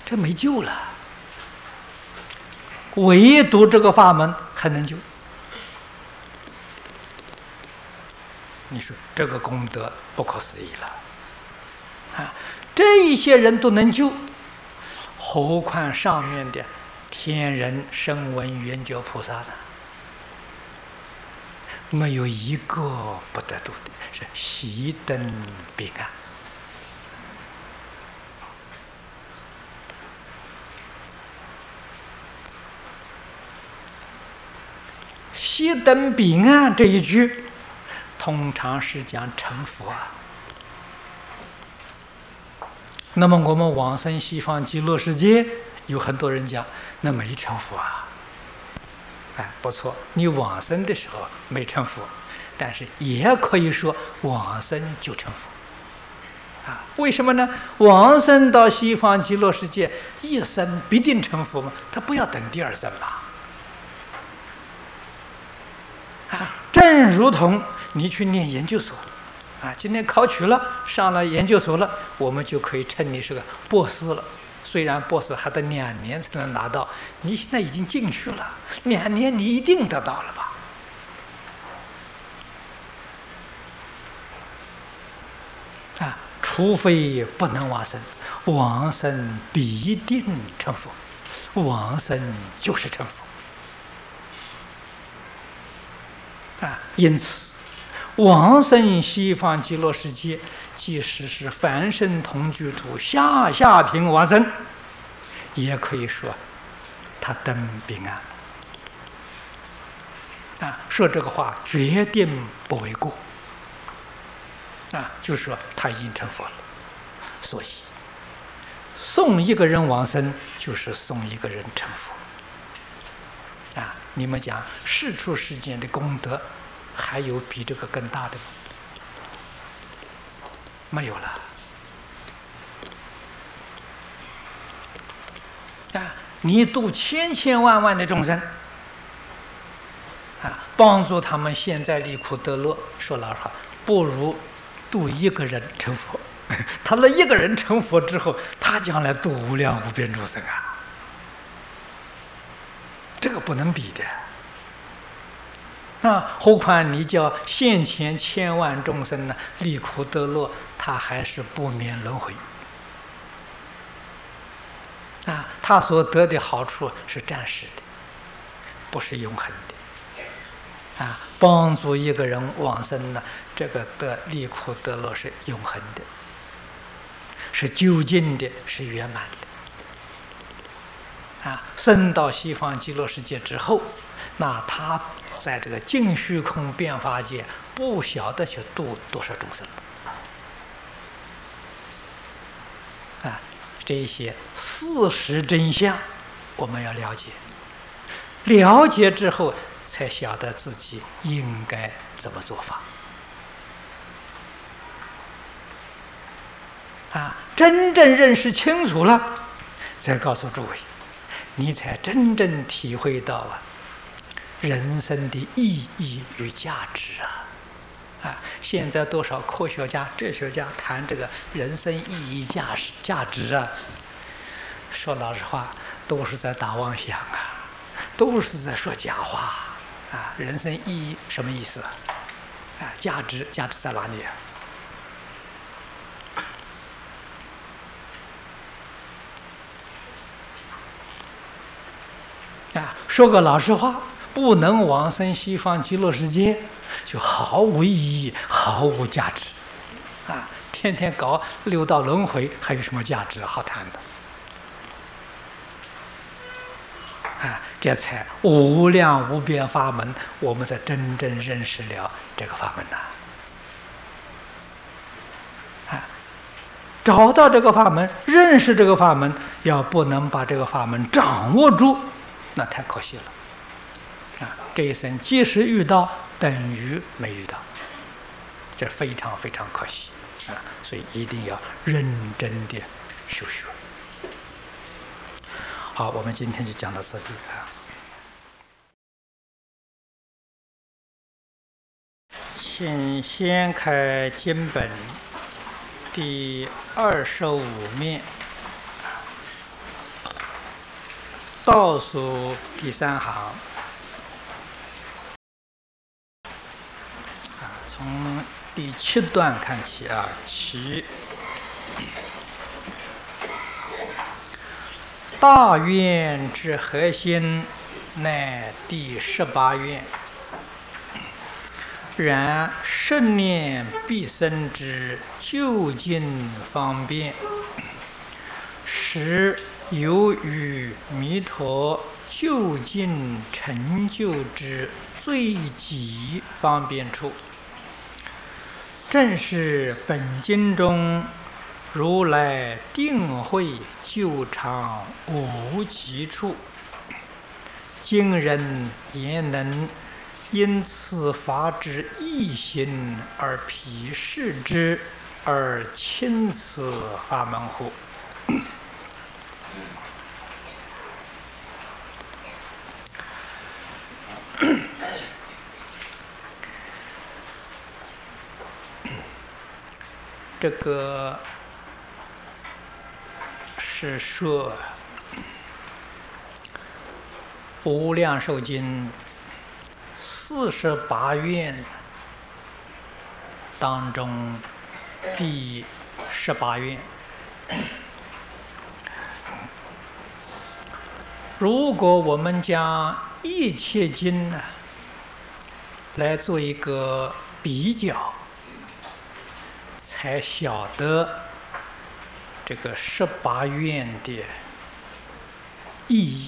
这没救了。唯独这个法门还能救。你说这个功德不可思议了啊！这一些人都能救，何况上面的天人声闻缘觉菩萨呢？没有一个不得度的，是熄灯彼岸。熄灯彼岸这一句，通常是讲成佛啊。那么我们往生西方极乐世界，有很多人讲那没成佛啊。哎，不错，你往生的时候没成佛，但是也可以说往生就成佛啊。为什么呢？往生到西方极乐世界，一生必定成佛嘛，他不要等第二生嘛。正如同你去念研究所啊，今天考取了，上了研究所了，我们就可以称你是个博士了。虽然博士还得2年才能拿到，你现在已经进去了，2年你一定得到了吧？啊，除非不能往生，往生必定成佛，往生就是成佛。啊，因此往生西方极乐世界，即使是凡圣同居土下品往生，也可以说他登彼岸啊。说这个话决定不为过啊，就是说他已经成佛了。所以送一个人往生，就是送一个人成佛啊。你们讲世出世间的功德，还有比这个更大的吗？没有了啊！你度千万的众生啊，帮助他们现在离苦得乐，说老实话，不如度一个人成佛。他那一个人成佛之后，他将来度无量无边众生啊，这个不能比的。何况你叫现前千万众生呢，离苦得乐，他还是不免轮回啊。他所得的好处是暂时的，不是永恒的啊。帮助一个人往生呢，这个得离苦得乐是永恒的，是究竟的，是圆满的啊。升到西方极乐世界之后，那他在这个净虚空变法界，不晓得去度多少众生啊！这些事实真相，我们要了解。了解之后，才晓得自己应该怎么做法啊！真正认识清楚了，再告诉诸位，你才真正体会到啊，人生的意义与价值啊！现在多少科学家、哲学家谈这个人生意义、价值啊，说老实话，都是在打妄想啊，都是在说假话啊！人生意义什么意思啊？价值在哪里啊？说个老实话，不能往生西方极乐世界，就毫无意义，毫无价值啊！天天搞六道轮回，还有什么价值好谈的啊？这才无量无边法门，我们才真正认识了这个法门啊！找到这个法门，认识这个法门，要不能把这个法门掌握住，那太可惜了。这一生即使遇到，等于没遇到，这非常非常可惜啊！所以一定要认真的修学。好，我们今天就讲到这里啊。请先开经本第25面。 倒数第3行，从第7段看起啊，7。大愿之核心，乃第18愿。然10念必生之究竟方便，实由于弥陀究竟成就之最极方便处，正是本经中如来定慧究常无极处。今人言能因此法之异行而鄙视之，而轻此法门乎？这个是说《无量寿经》48愿当中第18愿。如果我们将一切经呢来做一个比较，才晓得这个18愿的意义。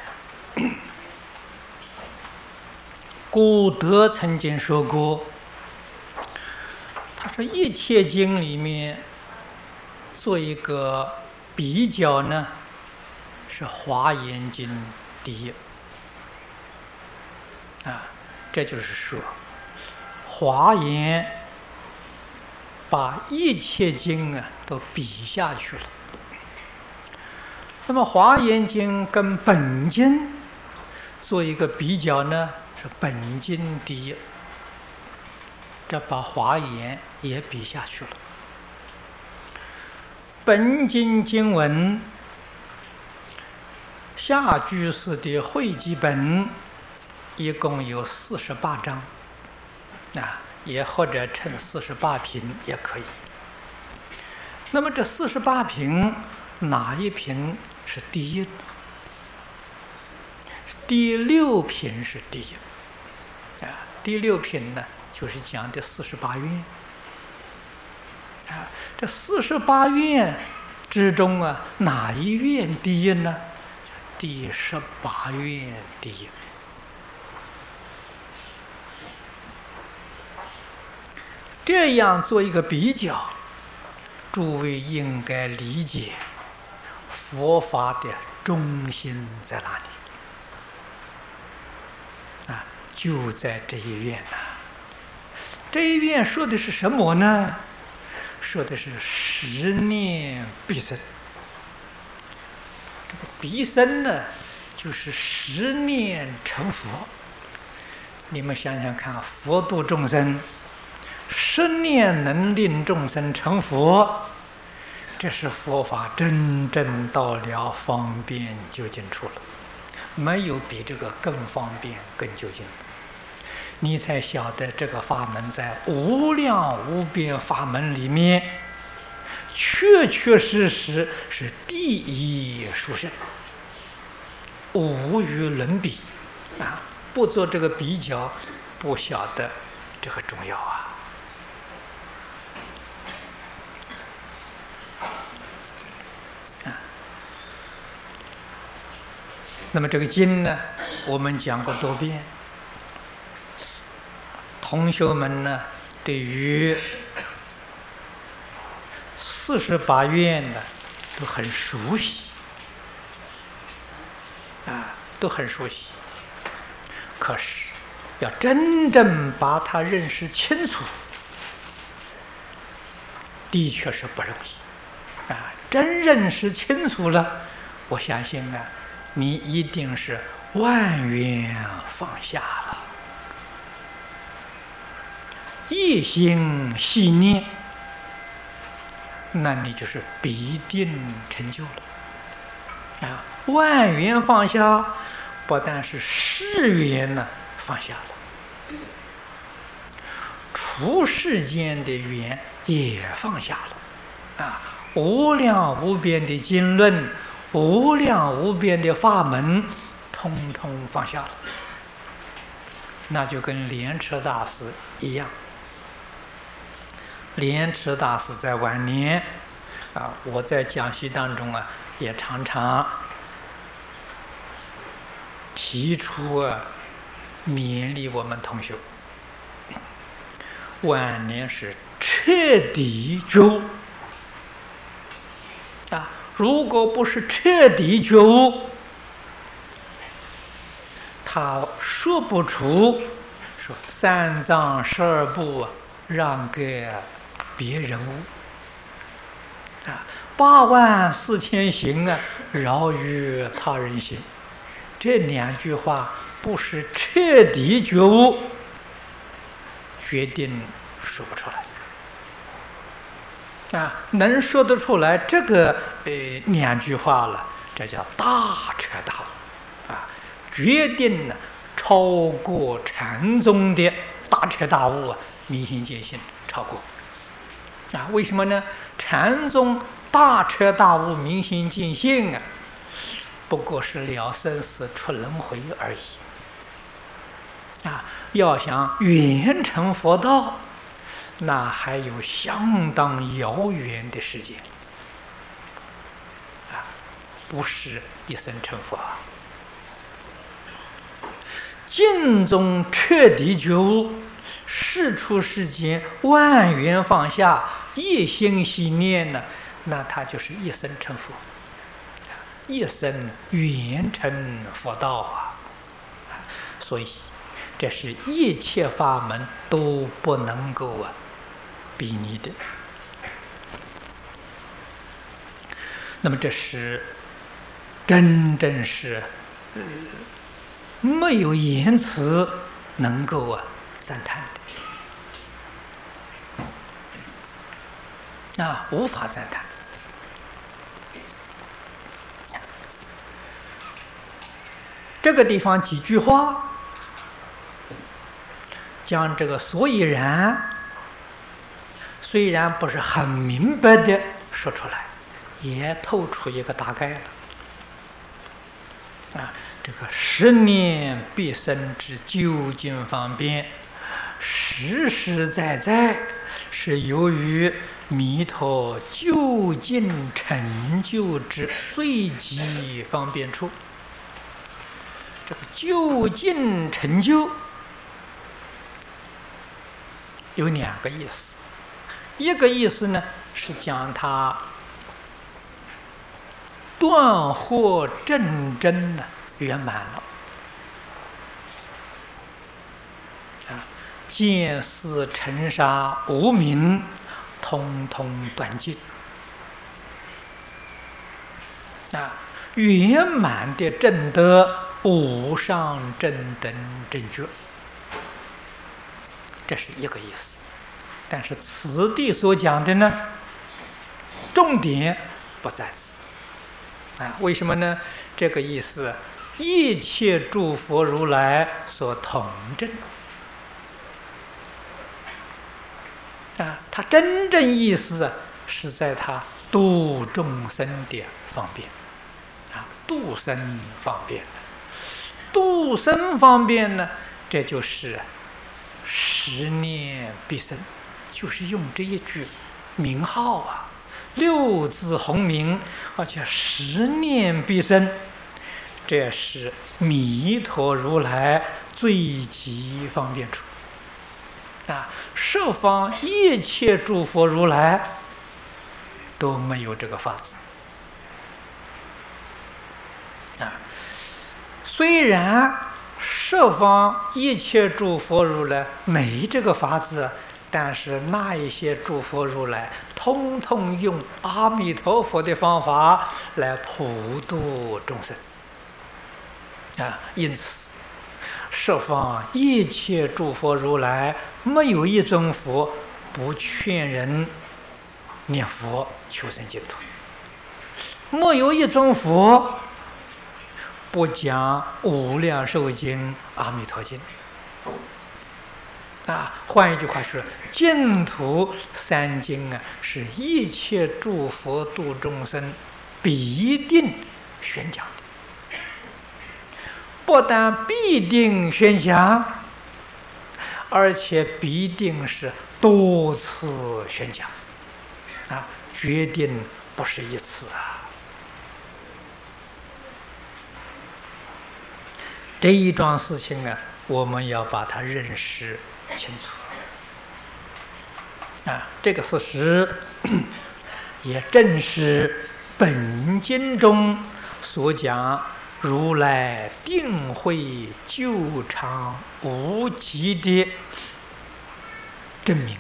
古德曾经说过，他说一切经里面做一个比较呢，是华严经第一。这就是说，华严把一切经都比下去了。那么华严经跟本经做一个比较呢，是本经第一，这把华严也比下去了。本经经文下居士的汇集本一共有48章，也或者称48品也可以。那么这48品哪一品是第一？第6品是第一。第6品呢，就是讲的48愿。这48愿之中哪一愿第一呢？第18愿第一。这样做一个比较，诸位应该理解佛法的中心在哪里？就在这一愿这一愿说的是什么呢？说的是10念必生。这个必生呢，就是10念成佛。你们想想看，佛度众生，10念能令众生成佛，这是佛法真正到了方便究竟处了，没有比这个更方便更究竟。你才晓得这个法门在无量无边法门里面，确确实实是第一殊胜，无与伦比不做这个比较，不晓得这个重要那么这个经呢，我们讲过多遍，同学们呢对于48愿呢都很熟悉都很熟悉。可是要真正把它认识清楚，的确是不容易真认识清楚了，我相信你一定是万缘放下了，一心细念，那你就是必定成就了万缘放下，不但是世缘呢放下了，出世间的缘也放下了，无量无边的经论，无量无边的法门，通通放下了。那就跟莲池大师一样。莲池大师在晚年我在讲习当中也常常提出勉励我们同学，晚年是彻底觉悟如果不是彻底觉悟，他说不出说三藏12部让给别人悟84000行饶于他人行，这2句话不是彻底觉悟，决定说不出来能说得出来这个2句话了，这叫大彻大悟决定了超过禅宗的大彻大悟明心见性，超过为什么呢？禅宗大彻大悟明心见性不过是了生死出轮回而已要想圆成佛道，那还有相当遥远的时间不是一生成佛净宗彻底觉悟，世出世间万缘放下，一心系念那他就是一生成佛，一生圆成佛道所以这是一切法门都不能够比拟的。那么这是真正是没有言辞能够赞叹的无法赞叹。这个地方几句话将这个所以然虽然不是很明白的说出来，也透出一个大概了这个10念必生之究竟方便，实实在在是由于弥陀究竟成就之最极方便处。这个究竟成就有2个意思，一个意思呢是讲他断惑正真圆满了见思尘沙无明通通断尽圆满的证得无上正等正觉，这是一个意思。但是此地所讲的呢，重点不在此为什么呢？这个意思一切诸佛如来所统证他真正意思是在他度众生的方便度生方便，度生方便呢，这就是10念必生，就是用这一句名号6字洪名，而且10念必生，这是弥陀如来最极方便处十方一切诸佛如来都没有这个法子虽然十方一切诸佛如来没这个法子，但是那一些诸佛如来通通用阿弥陀佛的方法来普度众生因此十方一切诸佛如来没有一尊佛不劝人念佛求生净土，没有一尊佛不讲无量寿经、阿弥陀经。换一句话说，净土三经是一切诸佛度众生必定宣讲的，不但必定宣讲，而且必定是多次宣讲，决定不是一次这一桩事情我们要把它认识清楚。这个事实也正是本经中所讲如来定慧究常无极的证明。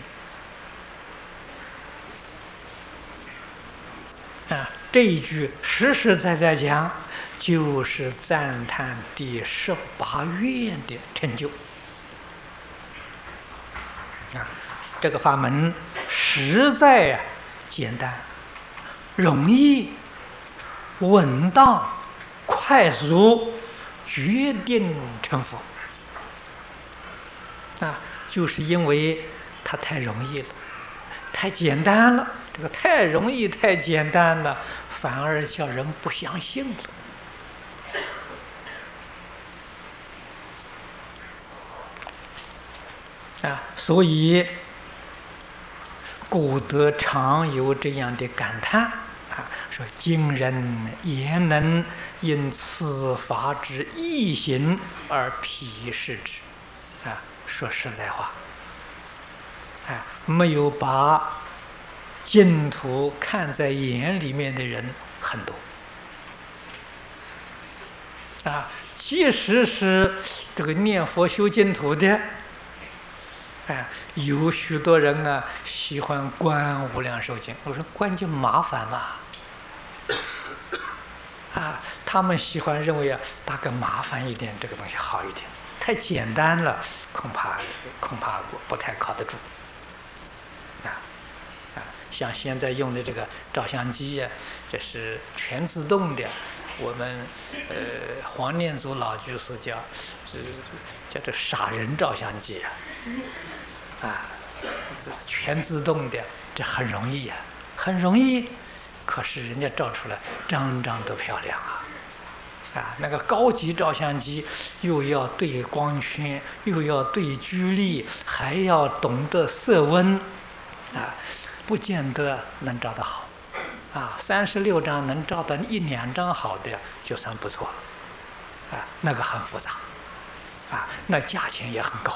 这一句实实在在讲，就是赞叹第18愿的成就。这个法门实在简单、容易、稳当、快速，决定成佛。就是因为它太容易了，太简单了。这个太容易、太简单了，反而叫人不相信了。所以古德常有这样的感叹说今人焉能因此法之易行而鄙视之？说实在话，没有把净土看在眼里面的人很多即使是这个念佛修净土的有许多人喜欢观无量寿经。我说观就麻烦嘛他们喜欢认为大概麻烦一点，这个东西好一点，太简单了恐怕不太靠得住像现在用的这个照相机这是全自动的。我们黄念祖老居士叫这傻人照相机全自动的，这很容易很容易。可是人家照出来张张都漂亮那个高级照相机又要对光圈，又要对距离，还要懂得色温不见得能照得好36张能照到1、2张好的就算不错了那个很复杂那价钱也很高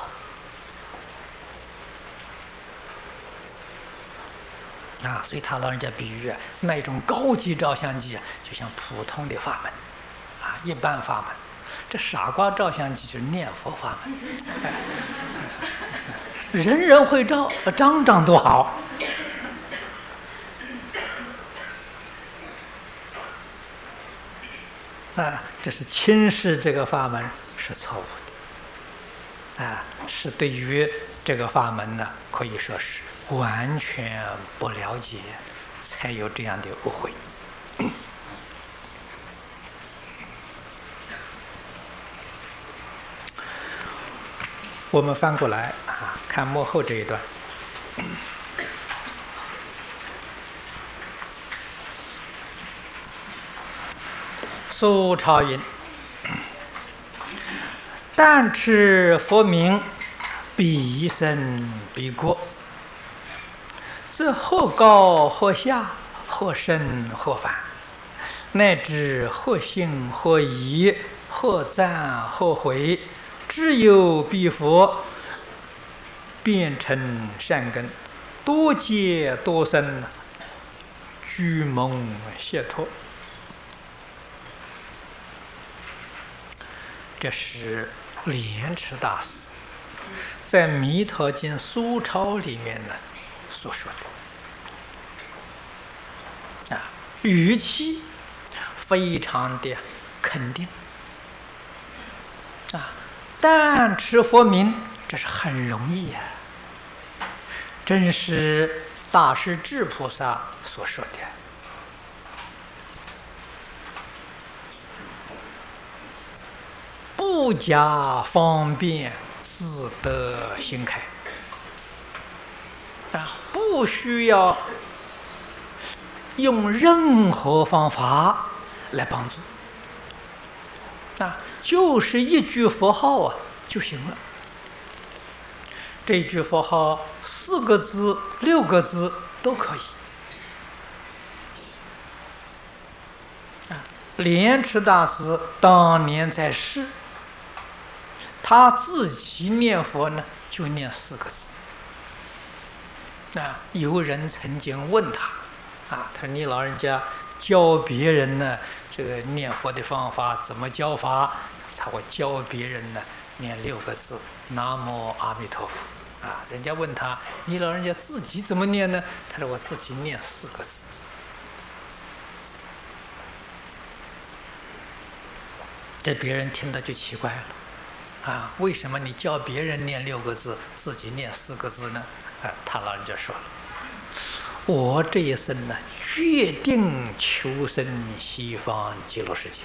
所以他老人家比喻那种高级照相机就像普通的法门一般法门。这傻瓜照相机就是念佛法门人人会照，张张都好这是轻视这个法门是错误的是对于这个法门呢可以说是完全不了解，才有这样的误会。我们翻过来看幕后这一段。苏超云：但持佛名，必生必过，则或高或下，或深或反，乃至或信或疑，或赞或毁，只有彼佛，变成善根，多劫多生，居蒙解脱。这是莲池大师在《弥陀经·苏钞》里面呢所说的语气非常的肯定但持佛名这是很容易正是大势至菩萨所说的加方便，自得心开。不需要用任何方法来帮助，就是一句佛号就行了。这句佛号4个字、6个字都可以。莲池大师当年在世，他自己念佛呢，就念4个字。有人曾经问他，他说：“你老人家教别人呢，这个念佛的方法怎么教法？”他说：“我教别人呢，念6个字，南无阿弥陀佛。”人家问他：“你老人家自己怎么念呢？”他说：“我自己念4个字。”这别人听了就奇怪了，为什么你教别人念6个字，自己念4个字呢？他老人家说了：“我这一生呢，决定求生西方极乐世界。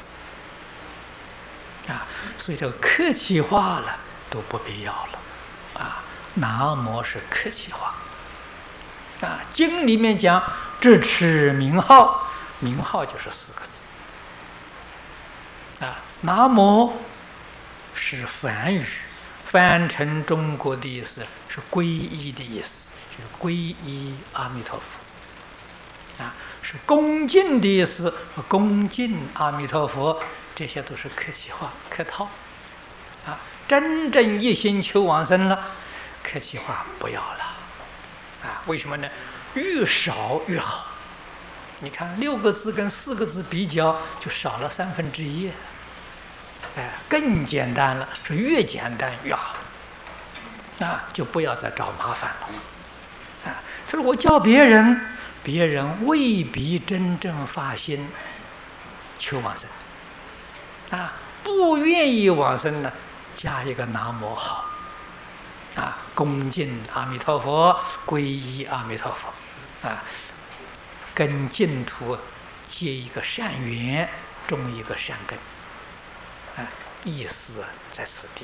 所以这个客气话了都不必要了。南无是客气话。经里面讲只持名号，名号就是4个字。南无是梵语，翻成中国的意思是皈依的意思，就是皈依阿弥陀佛。是恭敬的意思，恭敬阿弥陀佛，这些都是客气话、客套。真正一心求往生了，客气话不要了。为什么呢？越少越好。你看6个字跟4个字比较，就少了1/3。更简单了，是越简单越好。就不要再找麻烦了。所以我教别人，别人未必真正发心求往生。不愿意往生呢，加一个南无好。恭敬阿弥陀佛，皈依阿弥陀佛。跟净土结一个善缘，种一个善根。意思在此地。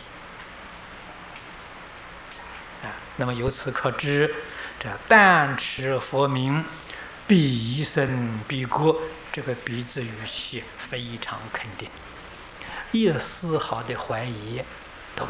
那么由此可知，这但持佛名，必生必果。这个必字语气非常肯定，一丝毫的怀疑都没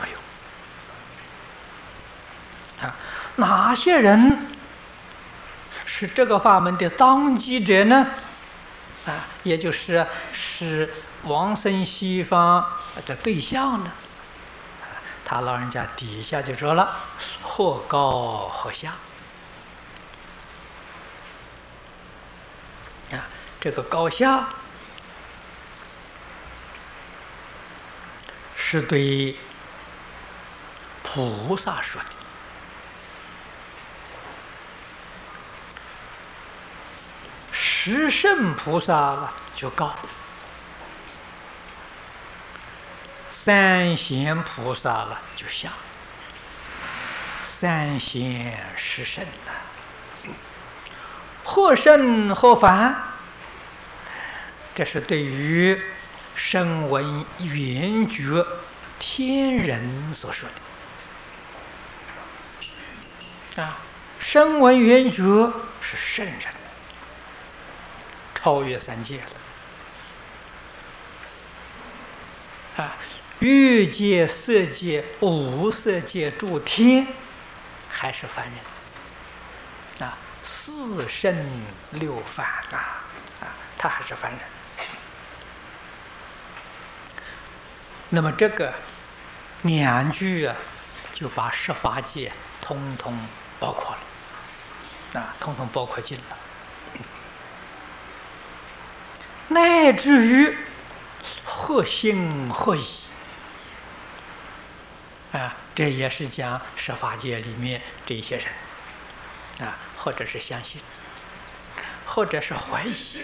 有。哪些人是这个法门的当机者呢？也就是往生西方的对象呢？他老人家底下就说了：或高或下。这个高下是对菩萨说的。十圣菩萨了就高，三贤菩萨了就下，三贤十圣了，或圣或凡。这是对于声闻缘觉天人所说的。声闻缘觉是圣人，超越3界了。欲界、色界、无色界诸天还是凡人。4圣6凡他还是凡人。那么这个2句就把十法界通通包括了，通通包括进了，乃至于或信或疑。这也是讲十法界里面这些人，或者是相信，或者是怀疑。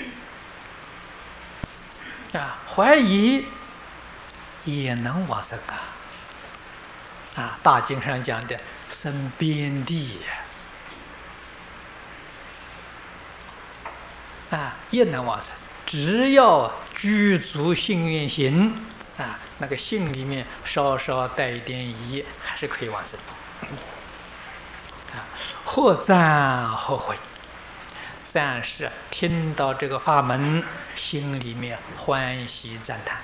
怀疑也能往生大经上讲的生边地也能往生，只要具足信愿行那个心里面稍稍带一点疑，还是可以往生。或赞或悔，赞是听到这个法门，心里面欢喜赞叹；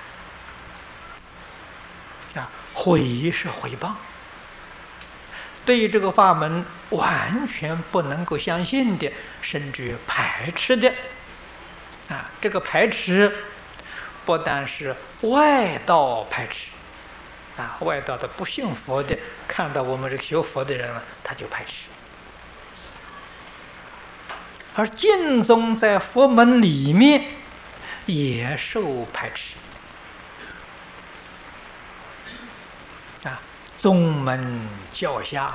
悔是毁谤，对这个法门完全不能够相信的，甚至于排斥的。这个排斥不但是外道排斥，外道的不信佛的，看到我们这个学佛的人了，他就排斥。而净宗在佛门里面也受排斥。宗门教下，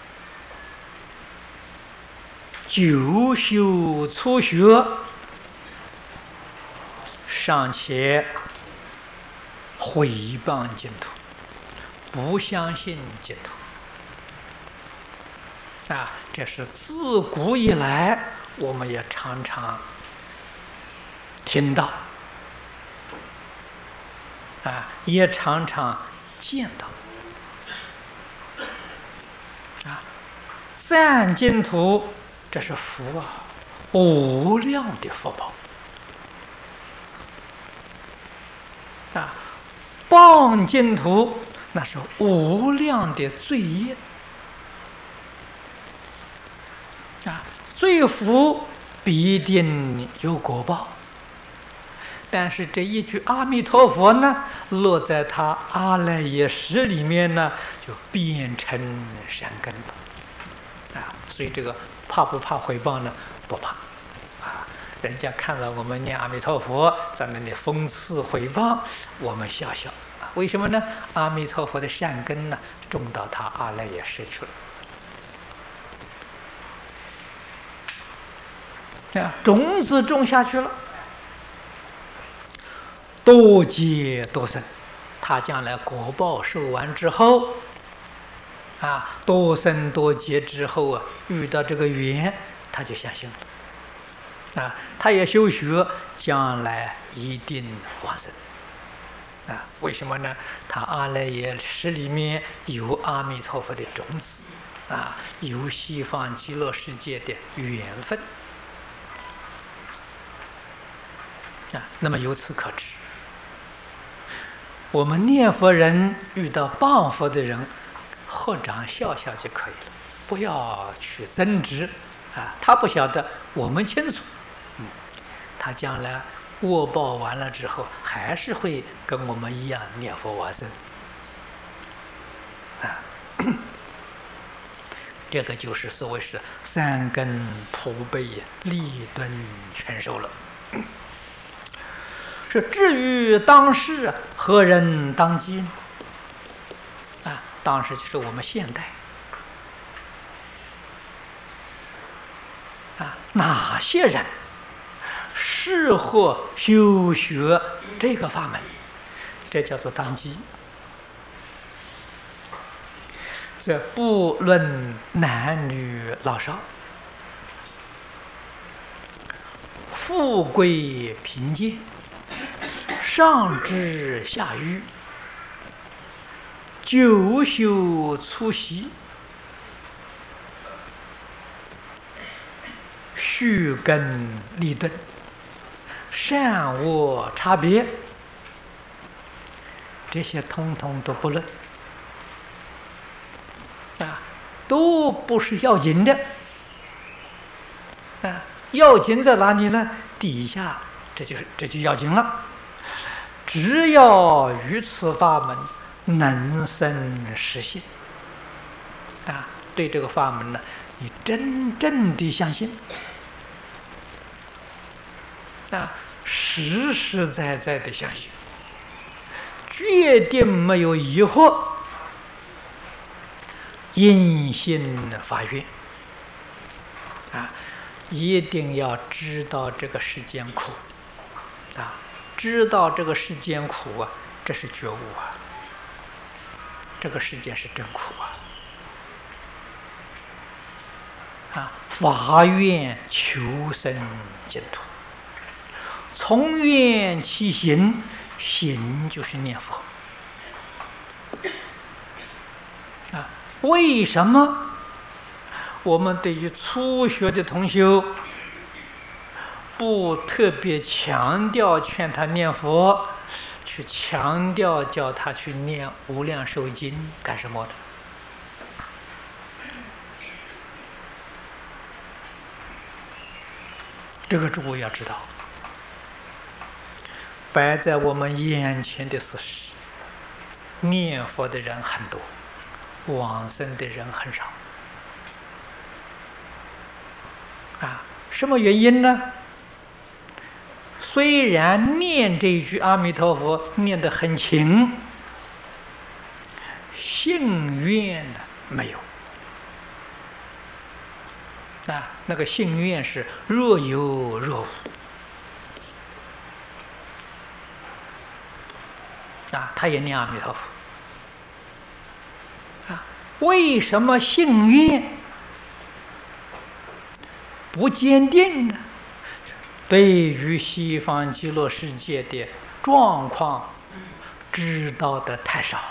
久修初学，尚且毁谤净土，不相信净土。这是自古以来我们也常常听到，也常常见到。赞净土，这是福无量的福报。谤净土，那是无量的罪业。罪福必定有果报，但是这一句阿弥陀佛呢，落在他阿赖耶识里面呢，就变成善根了。所以这个怕不怕毁谤呢？不怕。人家看到我们念阿弥陀佛，在那里讽刺毁谤，我们笑笑。为什么呢？阿弥陀佛的善根呢，种到他阿赖耶识去了。种子种下去了，多劫多生，他将来果报受完之后，多生多劫之后遇到这个缘，他就相信了。他也修学，将来一定往生。为什么呢？他阿赖耶识里面有阿弥陀佛的种子，有西方极乐世界的缘分。那么由此可知，我们念佛人遇到谤佛的人，合掌笑笑就可以了，不要去争执。他不晓得，我们清楚。他将来恶报完了之后，还是会跟我们一样念佛往生。这个就是所谓是三根普被，利钝全收了。是至于当世，何人当机呢？当时就是我们现代。哪些人适合修学这个法门？这叫做当机。这不论男女老少，富贵贫贱，上至下愚，久修初习，须根利钝，善恶差别，这些通通都不论，都不是要紧的。要紧在哪里呢？底下这就要紧了。只要于此法门能生实信，对这个法门呢，你真正的相信，实实在在的相信，决定没有疑惑，因信发愿，一定要知道这个世间苦，知道这个世间苦这是觉悟这个世界是真苦发愿求生净土，从愿起行，行就是念佛， 为什么我们对于初学的同修不特别强调劝他念佛，去强调叫他去念《无量寿经》干什么的？这个诸位要知道，摆在我们眼前的事实，念佛的人很多，往生的人很少。什么原因呢？虽然念这一句阿弥陀佛念得很勤，信愿呢没有。那个信愿是若有若无。他也念阿弥陀佛。为什么信愿不坚定呢？对于西方极乐世界的状况知道的太少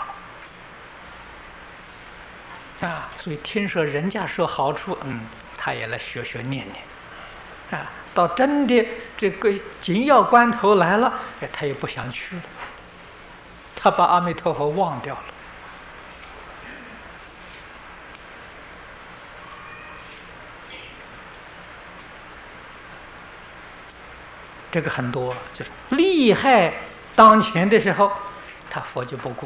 了所以听说人家说好处，他也来学学念念到真的这个紧要关头来了，他也不想去了，他把阿弥陀佛忘掉了。这个很多，就是利害当前的时候，他佛就不顾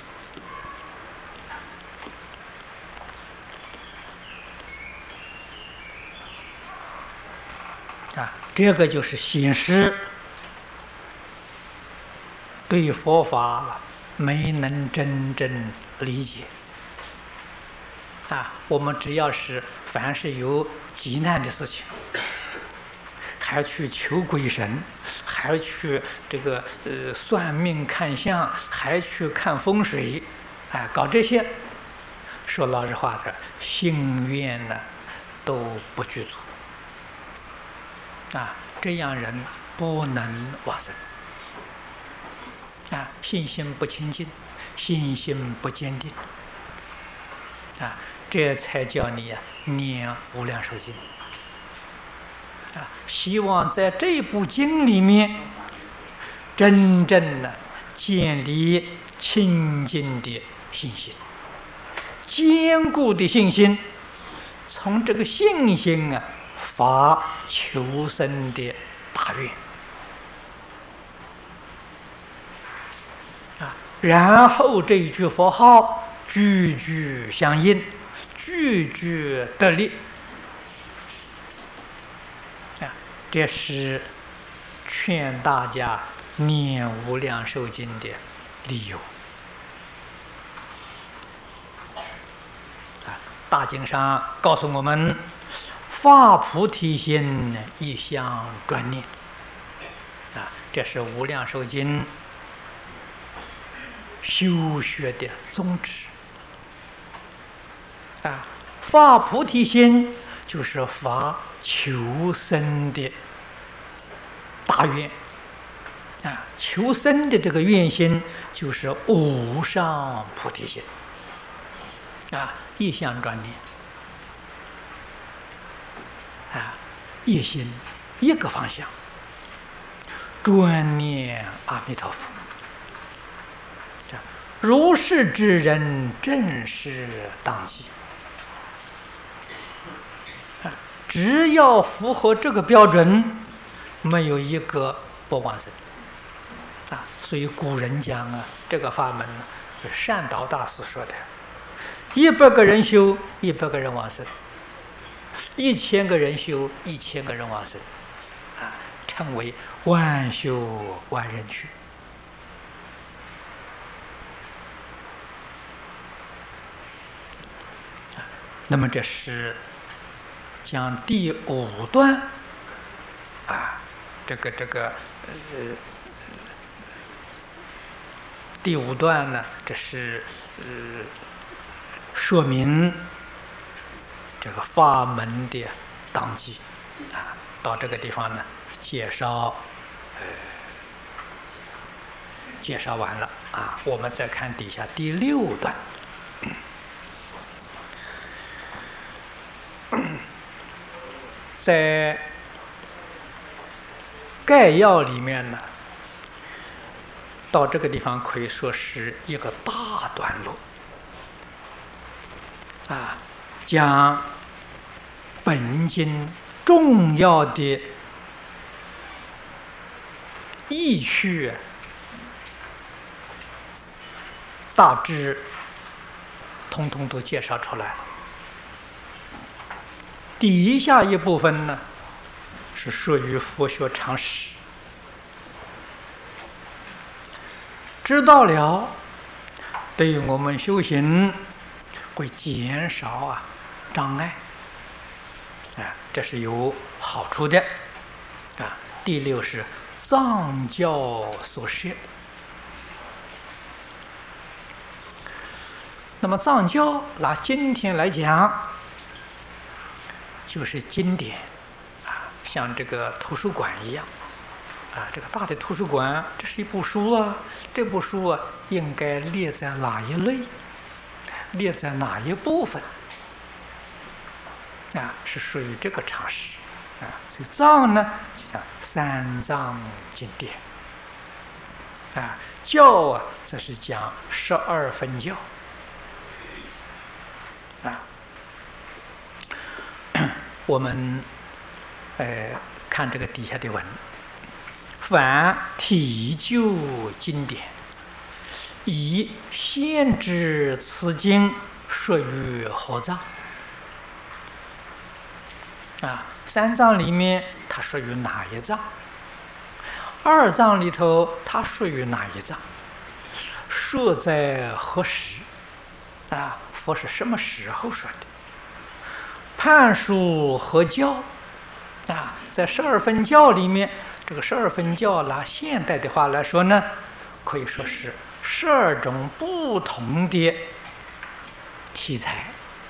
了。这个就是显示对佛法没能真正理解。我们只要是凡是有急难的事情，还去求鬼神，还去这个算命看相，还去看风水，搞这些，说老实话的，心愿呢都不具足。这样人不能往生。信心不清净，信心不坚定，这才叫你念无量寿经。希望在这部经里面，真正的建立清净的信心，坚固的信心，从这个信心发求生的大愿然后这一句佛号句句相应，句句得力这是劝大家念无量寿经的理由大经上告诉我们，发菩提心，一向专念这是无量寿经修学的宗旨发菩提心就是发求生的大愿求生的这个愿心就是无上菩提心一向专念一心一个方向，专念阿弥陀佛。如是之人，正是当机。只要符合这个标准，没有一个不往生所以古人讲这个法门是善导大师说的，100个人修，100个人往生；1000个人修，1000个人往生称为万修万人去。那么这是讲第5段这个第5段呢，这是说明这个法门的当机到这个地方呢，介绍完了我们再看底下第6段。 在概要里面呢，到这个地方可以说是一个大段落啊，将本经重要的意趣大致通通都介绍出来了。底下一部分呢，是属于佛学常识，知道了，对于我们修行会减少障碍，这是有好处的第六是藏教所摄。那么藏教拿今天来讲，就是经典像这个图书馆一样这个大的图书馆，这是一部书这部书应该列在哪一类，列在哪一部分是属于这个常识所以藏呢就叫三藏经典教则是讲12分教我们看这个底下的文，凡体旧经典，以限制此经属于合藏三藏里面它属于哪一藏？二藏里头它属于哪一藏？说在何时佛是什么时候说的？判属何教在12分教里面，这个12分教拿现代的话来说呢，可以说是12种不同的题材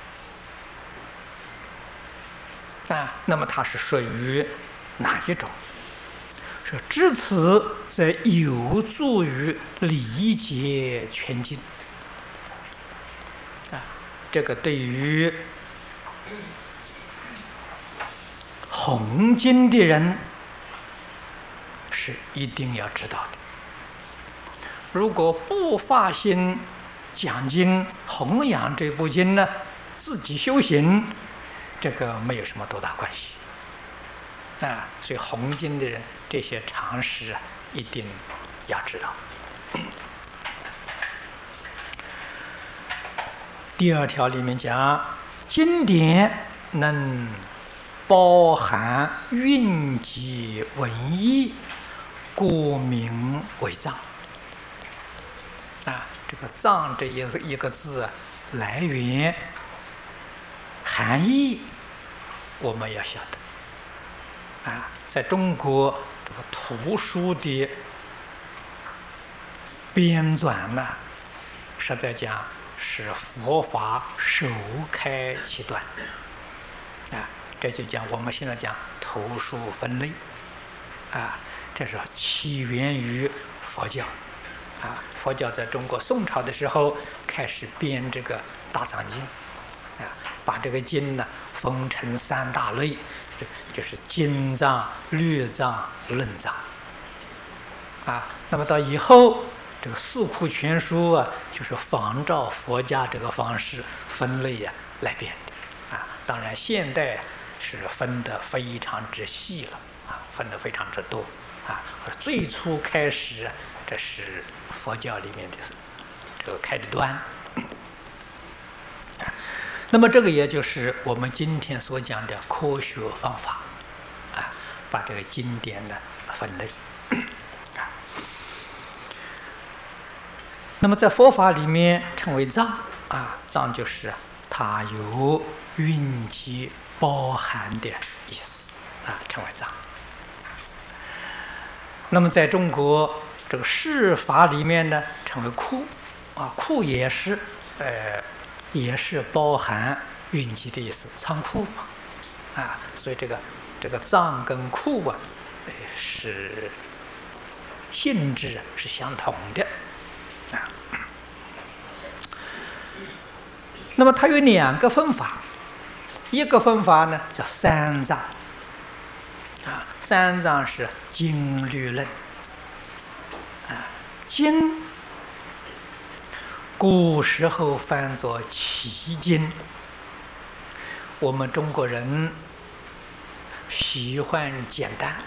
那么它是属于哪一种？说至此则有助于理解全经这个对于弘经的人是一定要知道的。如果不发心讲经弘扬这部经呢，自己修行，这个没有什么多大关系所以弘经的人这些常识一定要知道。第2条里面讲，经典能包含蕴集文义，故名为藏这个藏这一个字来源含义我们要晓得在中国这个图书的编纂呢，实在讲是佛法首开其端这就讲我们现在讲图书分类这是起源于佛教佛教在中国宋朝的时候开始编这个大藏经把这个经呢分成3大类，就是经藏、律藏、论藏那么到以后这个四库全书就是仿照佛家这个方式分类来编的当然现代是分得非常之细了分得非常之多最初开始这是佛教里面的这个开的端那么这个也就是我们今天所讲的科学方法把这个经典的分类那么在佛法里面称为藏藏就是它有蕴集包含的意思称为藏。那么在中国这个释法里面呢称为库库也是包含蕴集的意思，仓库所以这个藏跟库是性质是相同的那么它有2个分法，一个分法呢叫三藏三藏是经律论经古时候翻作奇经，我们中国人喜欢简单，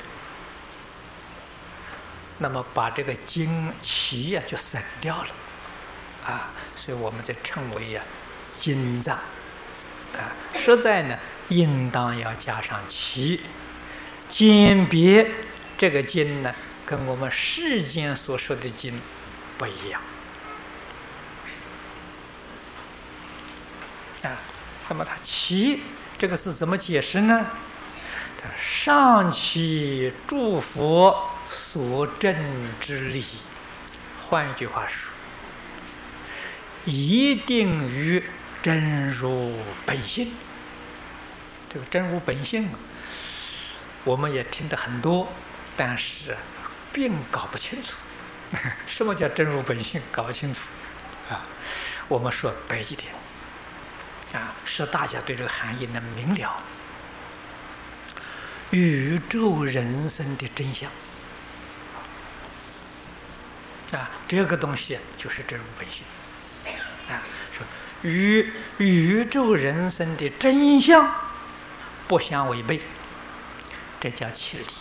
那么把这个经奇就省掉了所以我们就称为经藏实在呢应当要加上奇，鉴别这个经呢跟我们世间所说的经不一样那么它奇这个字怎么解释呢？上其诸佛所证之理，换一句话说，一定于真如本性。这个真如本性我们也听得很多，但是并搞不清楚什么叫真如本性，搞不清楚我们说白一点使大家对这个含义能明了。宇宙人生的真相这个东西就是真如本性说与宇宙人生的真相不相违背，这叫其理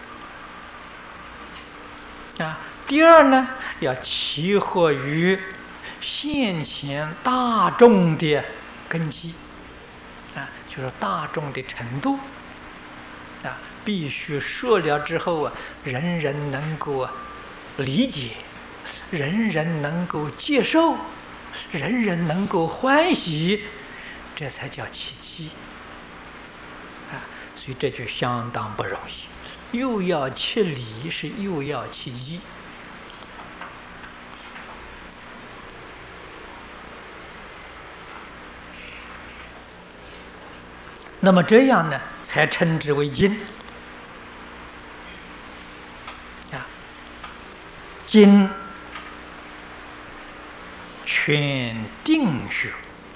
第二呢，要契合于现前大众的根基就是大众的程度必须说了之后人人能够理解，人人能够接受，人人能够欢喜，这才叫契机所以这就相当不容易，又要契理，是又要契机那么这样呢才称之为经经全定学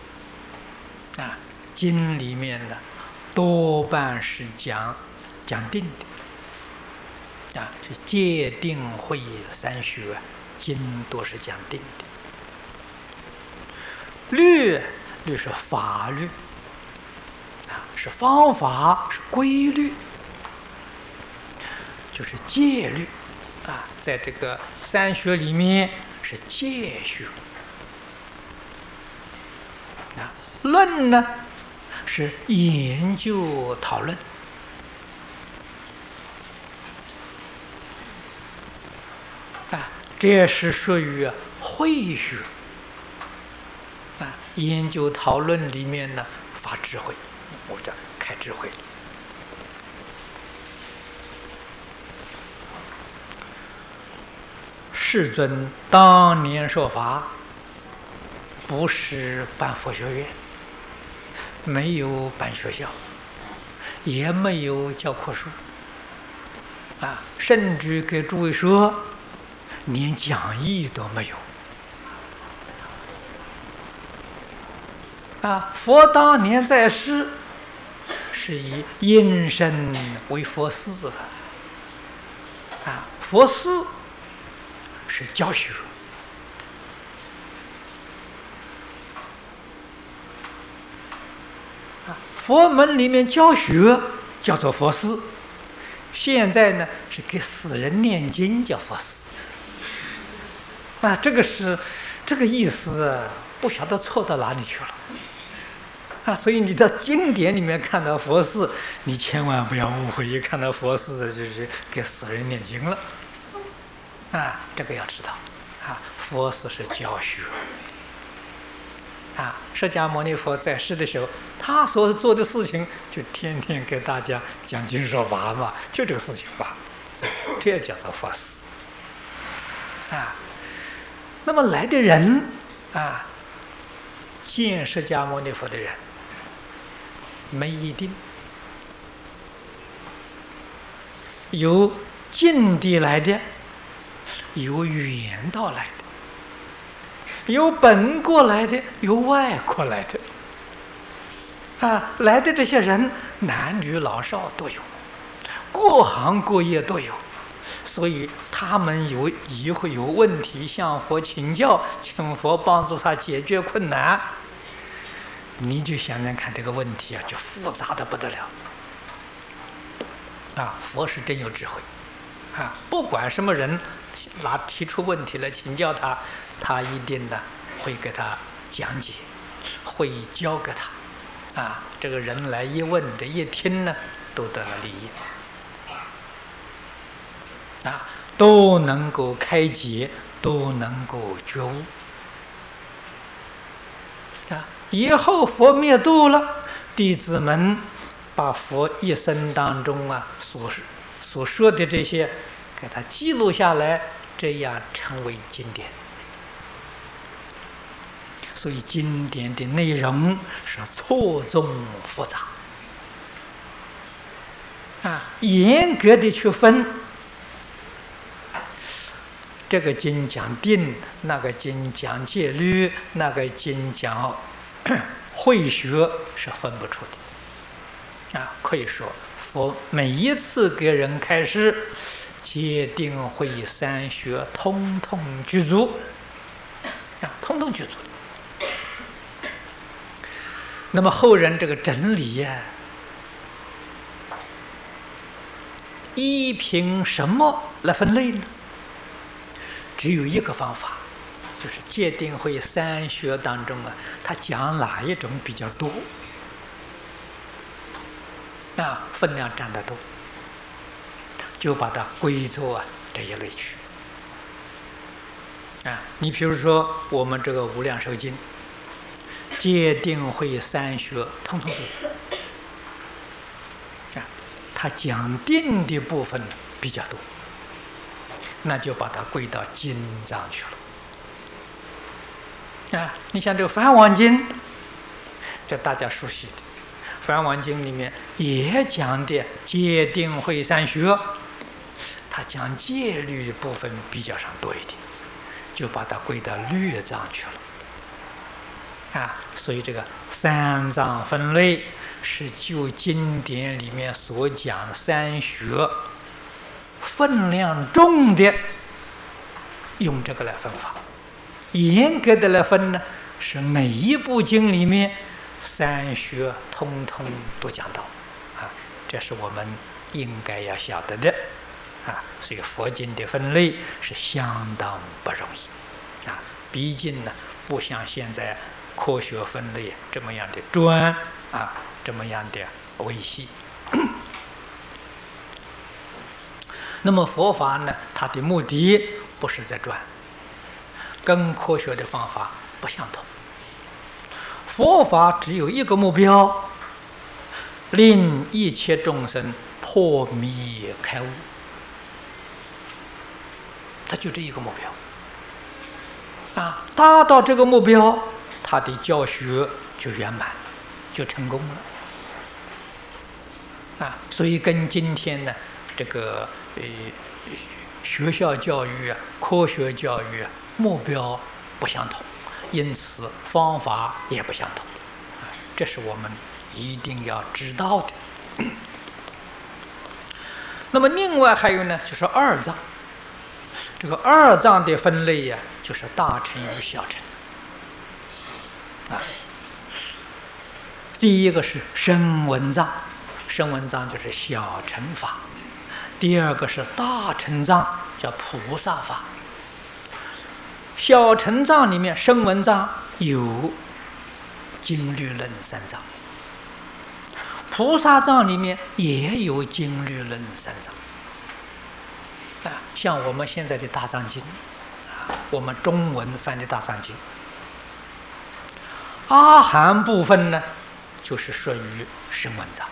经里面呢多半是讲定的这戒定慧三学经都是讲定的。律是法律是方法，是规律，就是戒律在这个三学里面是戒学论呢是研究讨论这是属于慧学研究讨论里面呢发智慧，我叫开智慧。世尊当年说法，不是办佛学院，没有办学校，也没有教科书甚至给诸位说连讲义都没有佛当年在世是以应身为佛事佛事是教学佛门里面教学叫做佛事，现在呢是给死人念经叫佛事这个是这个意思不晓得错到哪里去了所以你在经典里面看到佛事，你千万不要误会，一看到佛事就是给死人念经了这个要知道佛事是教学释迦牟尼佛在世的时候，他所做的事情就天天给大家讲经说法嘛，就这个事情吧，这叫做佛事那么来的人见释迦牟尼佛的人没一定，有近地来的，有远道来的，有本国来的，有外国来的来的这些人男女老少都有， 各行各业都有，所以他们以后有问题向佛请教，请佛帮助他解决困难。你就想想看，这个问题啊，就复杂的不得了。佛是真有智慧，不管什么人提出问题来请教他，他一定呢会给他讲解，会教给他。这个人来一问，这一听呢，都得了利益，都能够开解，都能够觉悟。以后佛灭度了，弟子们把佛一生当中所说的这些，给它记录下来，这样成为经典。所以经典的内容是错综复杂，严格的去分，这个经讲定，那个经讲戒律，那个经讲慧学，是分不出的。可以说佛每一次给人开示，戒定慧三学通通具足，通通具足。那么后人这个整理依凭什么来分类呢？只有一个方法，就是戒定慧三学当中他讲哪一种比较多，分量占得多，就把它归作这一类去。你比如说我们这个无量寿经，戒定慧三学通通都有，他讲定的部分比较多，那就把它归到经上去了。你像这个梵网经，这大家熟悉的，梵网经里面也讲的戒定慧三学，他讲戒律的部分比较上多一点，就把它归到律藏去了。所以这个三藏分类是就经典里面所讲三学分量重的，用这个来分法。严格的来分呢，是每一部经里面三学通通都讲到，这是我们应该要晓得的，所以佛经的分类是相当不容易，毕竟呢不像现在科学分类这么样的专，这么样的维系。那么佛法呢，它的目的不是在专，跟科学的方法不相同。佛法只有一个目标，令一切众生破迷开悟，它就这一个目标。达到这个目标，他的教学就圆满，就成功了。所以跟今天呢这个学校教育科学教育目标不相同，因此方法也不相同，这是我们一定要知道的。那么另外还有呢，就是二藏。这个二藏的分类就是大乘与小乘。第一个是声闻藏，声闻藏就是小乘法；第二个是大乘藏，叫菩萨法。小乘藏里面，声闻藏有经律论三藏，菩萨藏里面也有经律论三藏。像我们现在的大藏经，我们中文翻的大藏经，阿含部分呢，就是属于声闻藏。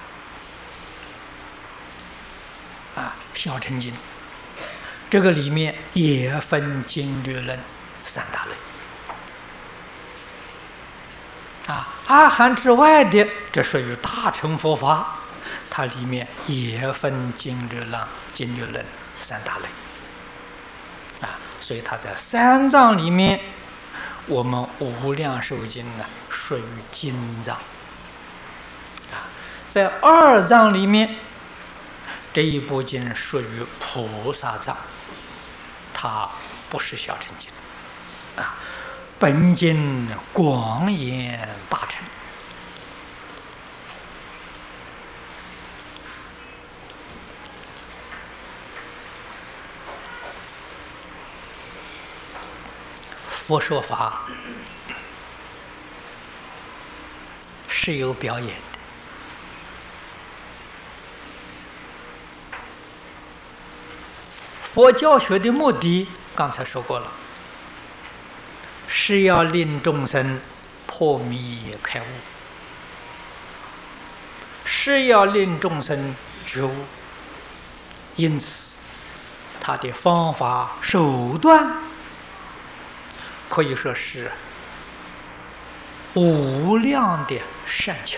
小乘经这个里面也分经律论三大类。阿含之外的，这属于大乘佛法，它里面也分经律论三大类。所以它在三藏里面，我们无量寿经呢属于经藏。在二藏里面， 这一部经属于菩萨藏，它不是小乘经啊。本经广言大乘，佛说法是有表演的。佛教学的目的，刚才说过了，是要令众生破迷开悟，是要令众生觉悟。因此，他的方法手段可以说是无量的善巧。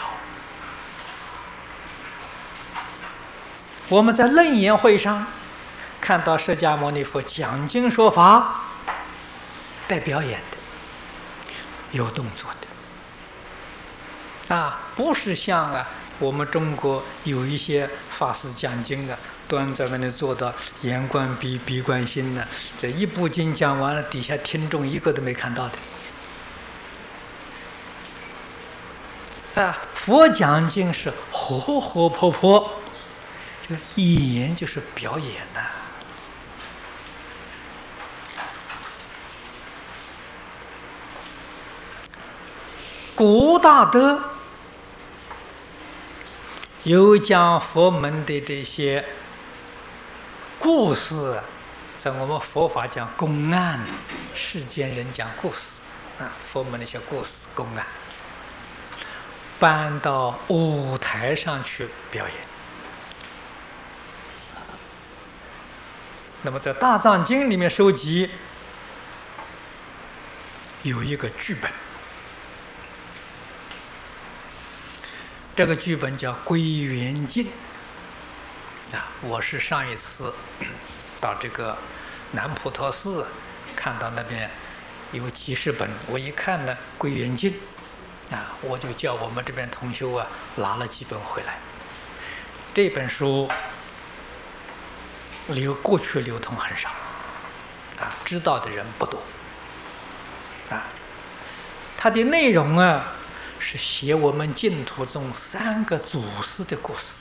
我们在楞严会上看到释迦牟尼佛讲经说法，带表演的，有动作的，不是像我们中国有一些法师讲经端在那里做到言观鼻，鼻观心这一部经讲完了，底下听众一个都没看到的。佛讲经是活活泼泼，这个演就是表演古大德有讲佛门的这些故事，在我们佛法讲公案，世间人讲故事佛门那些故事公案，搬到舞台上去表演。那么在大藏经里面收集有一个剧本，这个剧本叫《归元经》我是上一次到这个南普陀寺，看到那边有几十本，我一看呢，《归元经》我就叫我们这边同修拿了几本回来。这本书过去流通很少知道的人不多它的内容是写我们净土中3个祖师的故事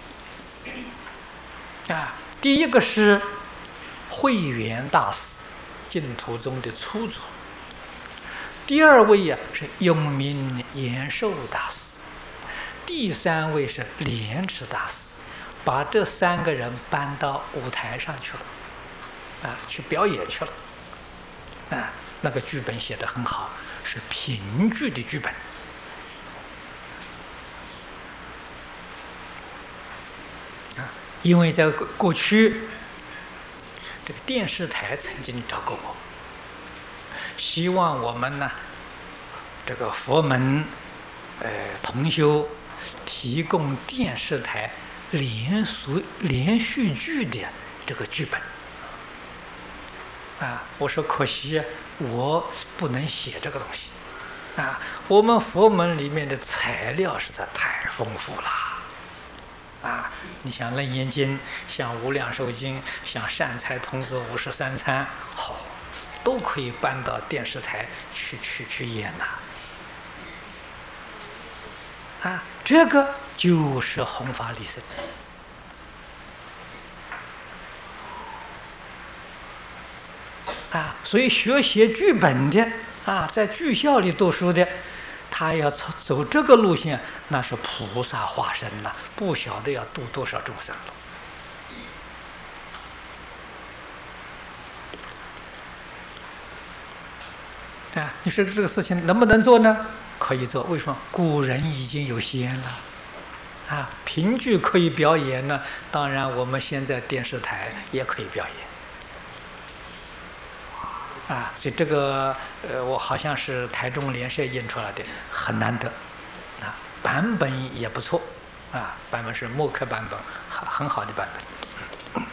第一个是慧远大师，净土中的初祖。第2位是永明延寿大师，第3位是莲池大师。把这3个人搬到舞台上去了去表演去了那个剧本写得很好，是评剧的剧本因为在过去这个电视台曾经找过我，希望我们呢这个佛门同修提供电视台连续剧的这个剧本我说可惜我不能写这个东西我们佛门里面的材料实在太丰富了你像楞严经，像无量寿经，像善财童子53参都可以搬到电视台去演这个就是弘法利生所以学写剧本的在剧校里读书的，他要走这个路线，那是菩萨化身不晓得要度多少众生了你说这个事情能不能做呢？可以做。为什么？古人已经有先了评剧可以表演呢，当然我们现在电视台也可以表演所以这个我好像是台中联社印出来的，很难得版本也不错版本是默克版本，很好的版本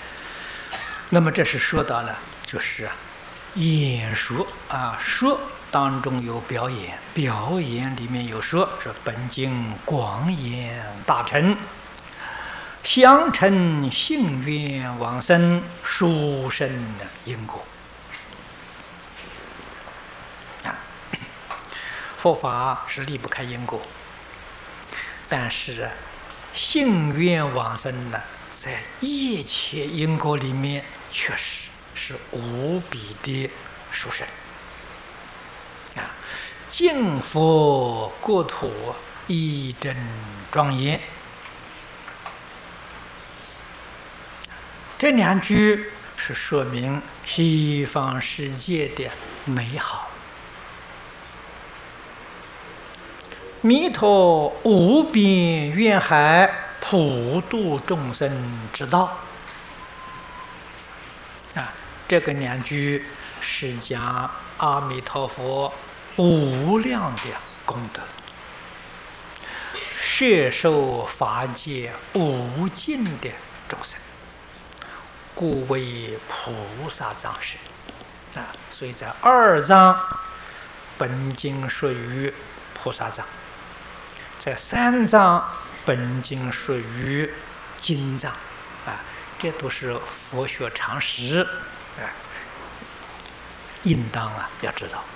那么这是说到了就是演说说当中有表演，表演里面有说是本经广言大乘，相承信愿往生，殊胜的因果。佛法是离不开因果，但是信愿往生呢，在一切因果里面确实是无比的殊胜啊！净佛国土一真庄严，这两句是说明西方世界的美好。弥陀无边愿海，普度众生之道啊！这个两句是讲阿弥陀佛无量的功德，摄受法界无尽的众生，故为菩萨藏身啊！所以在二藏本经属于菩萨藏，在三藏本经属于经藏啊，这都是佛学常识啊，应当要知道。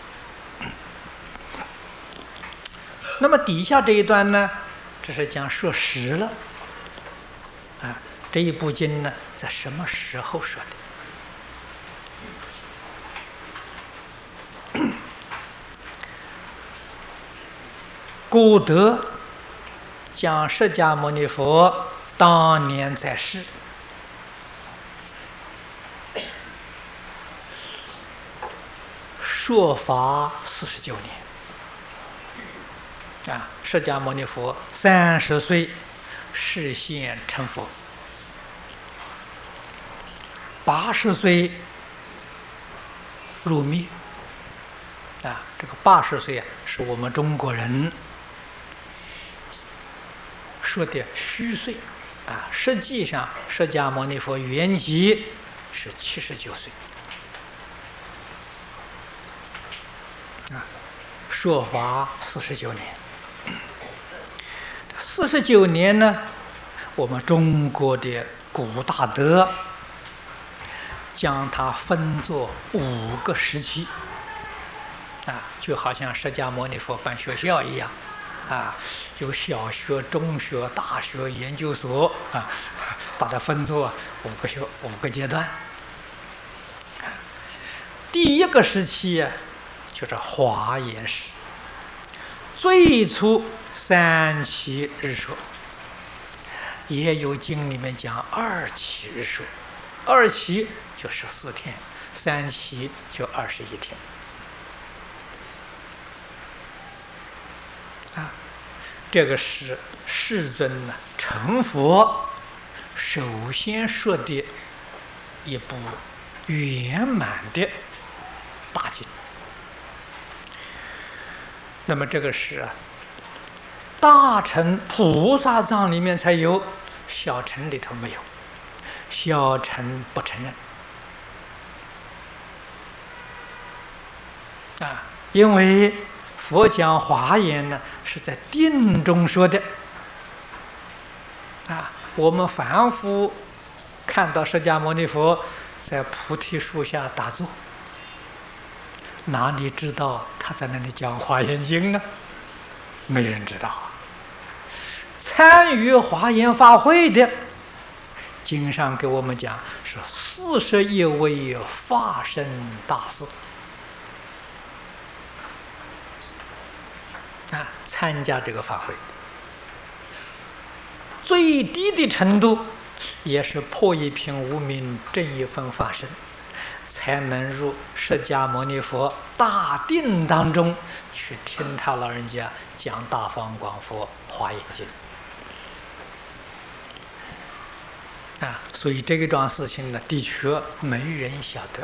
那么底下这一段呢，这是讲说时了啊，这一部经呢，在什么时候说的？古德讲释迦牟尼佛当年在世，说法49年啊，释迦牟尼佛30岁示现成佛，80岁入灭啊。这个80岁是我们中国人说的虚岁啊，实际上释迦牟尼佛圆寂是79岁啊，说法49年。49年呢，我们中国的古大德将它分作5个时期啊，就好像释迦牟尼佛办学校一样啊，有小学、中学、大学、研究所啊，把它分作5个阶段。第一个时期就是华严时，最初3期日说，也有经里面讲2期日说，2期就14天，3期就21天。这个是世尊成佛首先说的一部圆满的大经。那么这个是大乘菩萨藏里面才有，小乘里头没有，小乘不承认啊，因为佛讲华严呢是在定中说的啊，我们凡夫看到释迦牟尼佛在菩提树下打坐，哪里知道他在那里讲华严经呢？没人知道啊。参与华严法会的经上给我们讲是41位法身大士啊，参加这个法会，最低的程度也是破一品无明，正一分法身，才能入释迦牟尼佛大定当中去听他老人家讲大方广佛华严经啊。所以这一桩事情呢，的确没人晓得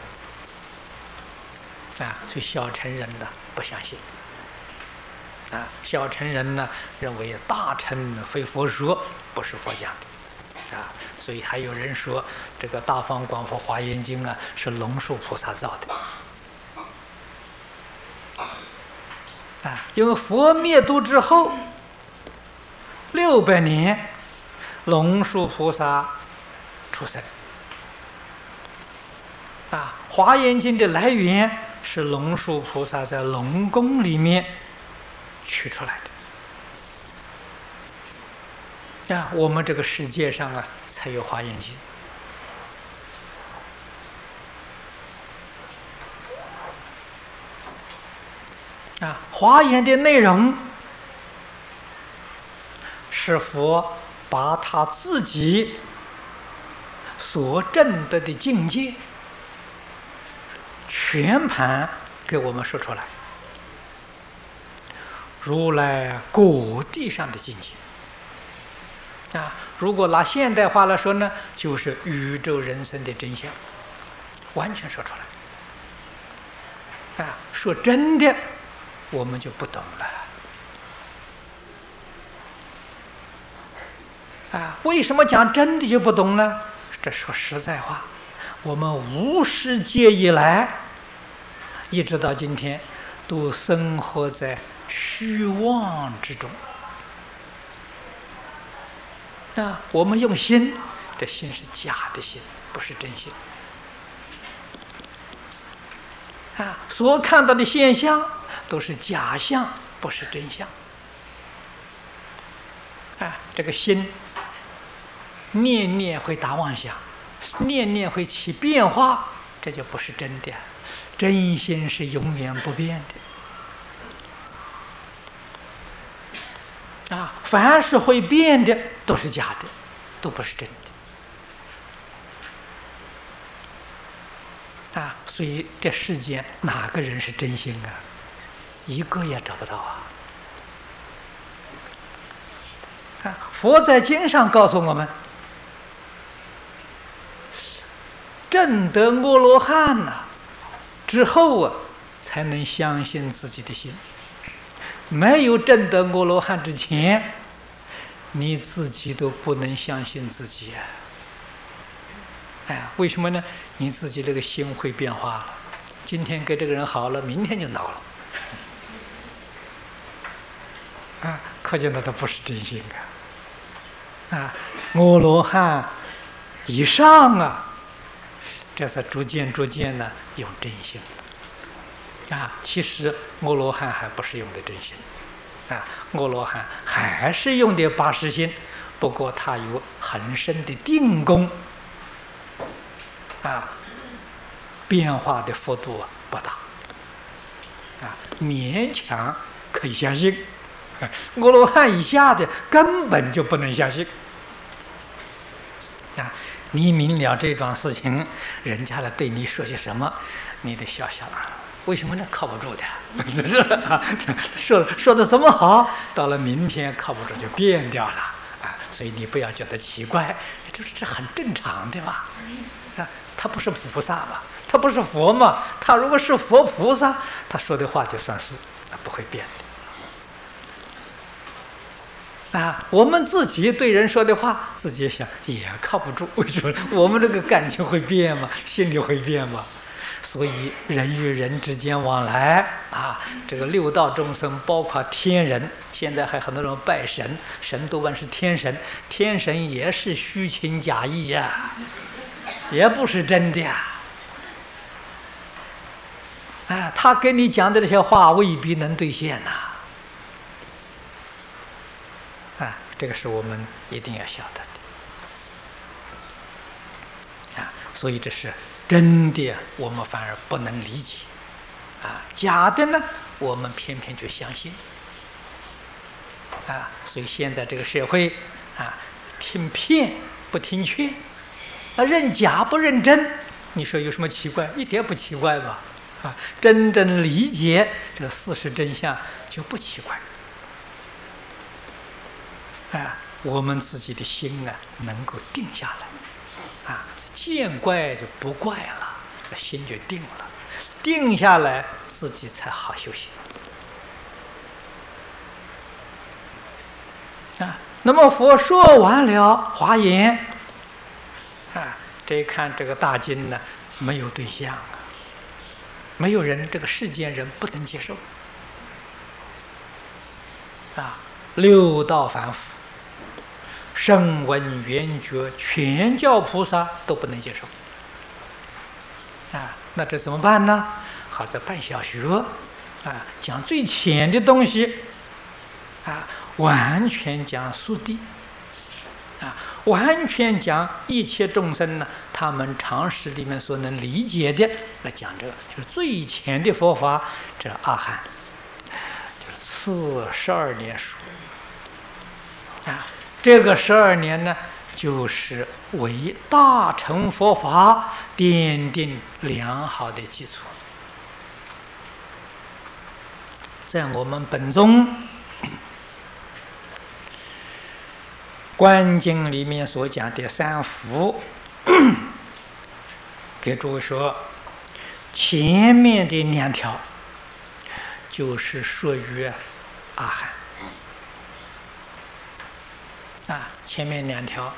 啊，所以小乘人呢不相信啊，小乘人呢认为大乘非佛说，不是佛讲的啊，所以还有人说这个大方广佛华严经是龙树菩萨造的因为佛灭度之后600年，龙树菩萨出生。华严经的来源是龙树菩萨在龙宫里面取出来的。我们这个世界上才有华严经。华严的内容是佛把他自己所证得的境界全盘给我们说出来，如来果地上的境界。如果拿现代话来说呢，就是宇宙人生的真相，完全说出来。说真的，我们就不懂了。为什么讲真的就不懂呢？这说实在话，我们无始劫以来，一直到今天，都生活在虚妄之中。我们用心，这心是假的心，不是真心。所看到的现象都是假象，不是真相。这个心念念会打妄想，念念会起变化，这就不是真的。真心是永远不变的。凡是会变的都是假的，都不是真的。所以这世间哪个人是真心一个也找不到佛在经上告诉我们，证得阿罗汉之后才能相信自己的心。没有证得阿罗汉之前，你自己都不能相信自己为什么呢？你自己这个心会变化了，今天跟这个人好了，明天就恼了可见他不是真心阿罗汉以上这才逐渐的用真心其实阿罗汉还不是用的真心阿罗汉还是用的八识心，不过他有很深的定功变化的幅度不大勉强可以相信。阿罗汉以下的根本就不能相信你明了这桩事情，人家来对你说些什么，你得笑笑为什么呢？靠不住的说的这么好，到了明天靠不住就变掉了所以你不要觉得奇怪，这很正常的吧他不是菩萨嘛，他不是佛嘛，他如果是佛菩萨，他说的话就算是不会变的我们自己对人说的话，自己想也靠不住。为什么？我们这个感情会变吗？心里会变吗？所以人与人之间往来这个六道众生，包括天人，现在还很多人拜神，神多半是天神，天神也是虚情假意也不是真的他跟你讲的这些话未必能兑现这个是我们一定要晓得的所以这是真的，我们反而不能理解假的呢，我们偏偏就相信所以现在这个社会听骗不听劝认假不认真，你说有什么奇怪？一点不奇怪吧真正理解这个事实真相就不奇怪我们自己的心能够定下来见怪就不怪了，这心就定了，定下来自己才好修行那么佛说完了华严这一看这个大经呢，没有对象，没有人，这个世间人不能接受六道凡夫、声闻缘觉、全教菩萨都不能接受。那这怎么办呢？好在办小学，讲最浅的东西，完全讲速地，完全讲一切众生呢，他们常识里面所能理解的来讲，这个就是最浅的佛法。这阿含就是次12年书，这个12年呢，就是为大乘佛法奠定良好的基础。在我们本宗观经里面所讲的三福，给诸位说，前面的2条就是属于阿含。前面2条，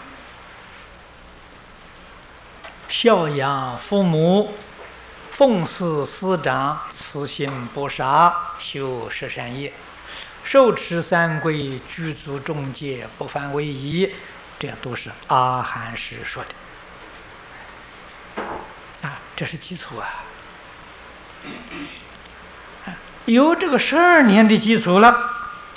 孝养父母，奉事师长，慈心不杀，修十善业，受持三规，具足众戒，不犯违仪，这都是阿含师说的。这是基础啊！有这个12年的基础了，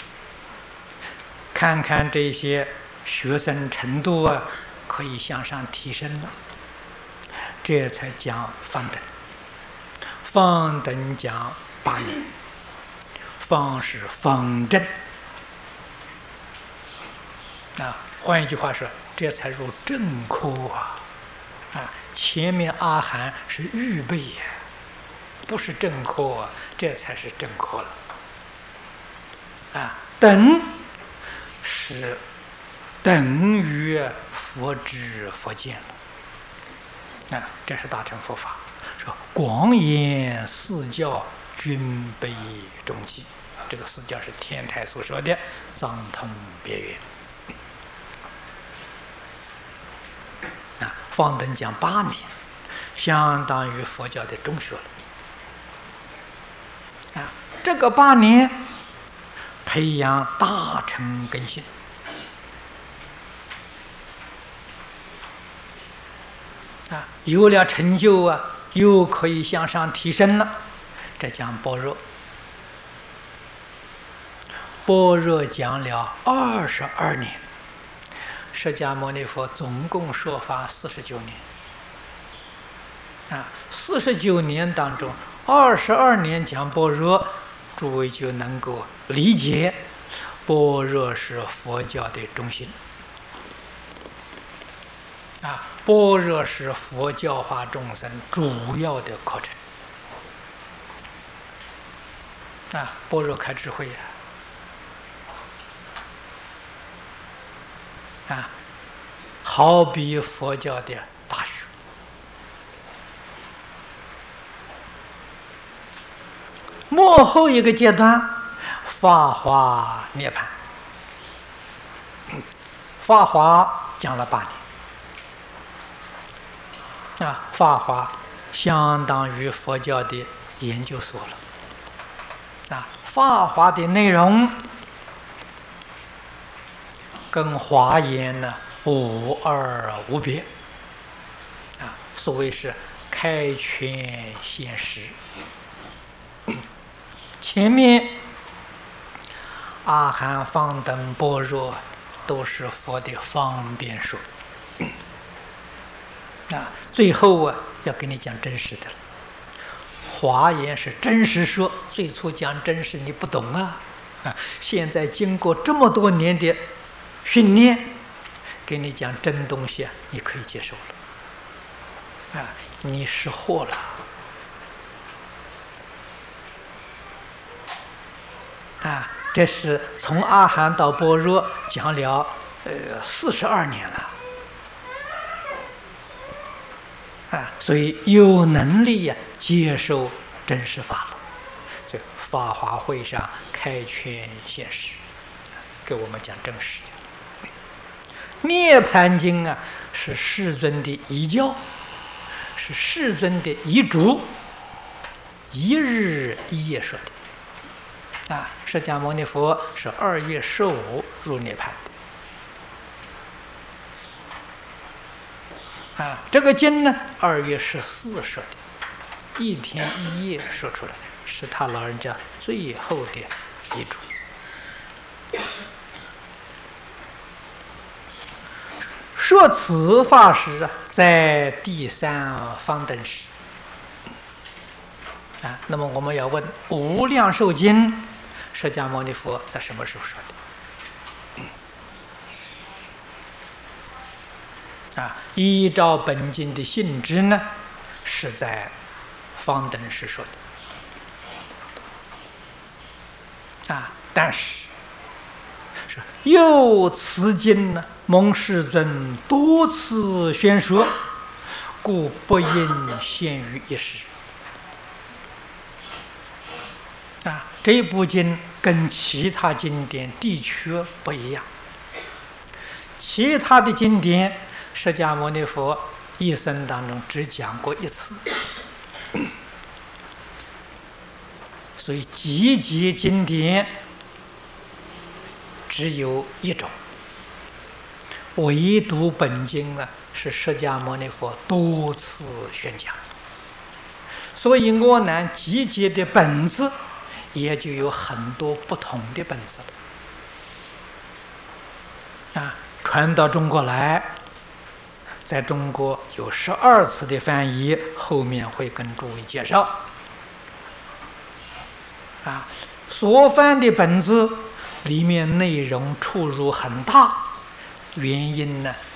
看看这些学生程度可以向上提升了，这才讲方等。方等讲8年，方是方正换一句话说，这才入正科前面阿含是预备不是正科这才是正科了等是等于佛知佛见了这是大乘佛法。说广演四教，均备中记，这个四教是天台所说的，藏通别圆方等讲8年，相当于佛教的中学了这个8年培养大乘根性有了成就又可以向上提升了，这讲般若。般若讲了22年，释迦牟尼佛总共说法49年49年当中22年讲般若，诸位就能够理解般若是佛教的中心般若是佛教化众生主要的课程般若开智慧好比佛教的大学。末后一个阶段，法华涅槃。法华讲了8年法华相当于佛教的研究所了法华的内容跟华严呢无二无别所谓是开权现实。前面阿含、方等、般若都是佛的方便说最后要给你讲真实的了。华严是真实说，最初讲真实你不懂现在经过这么多年的训练，给你讲真东西你可以接受了你识货了这是从阿含到般若讲了42年了所以有能力接受真实法了。这法华会上开权现实，给我们讲真实的。涅盘经是世尊的遗教，是世尊的遗嘱，一日一夜说释迦牟尼佛是2月15入涅槃的。这个经呢，2月14说的，1天1夜说出来，是他老人家最后的遗嘱。说此法师在第3方等时。那么我们要问《无量寿经》，释迦牟尼佛在什么时候说的？依照本经的性质呢，是在方等时说的。但是又此经呢，蒙世尊多次宣说，故不应限于一时。这部经跟其他经典的确不一样。其他的经典，释迦牟尼佛一生当中只讲过1次，所以集结经典只有1种，唯独本经是释迦牟尼佛多次宣讲，所以我南集结的本子也就有很多不同的本子了。传到中国来，在中国有12次的翻译，后面会跟诸位介绍。所翻的本子里面内容出入很大，原因呢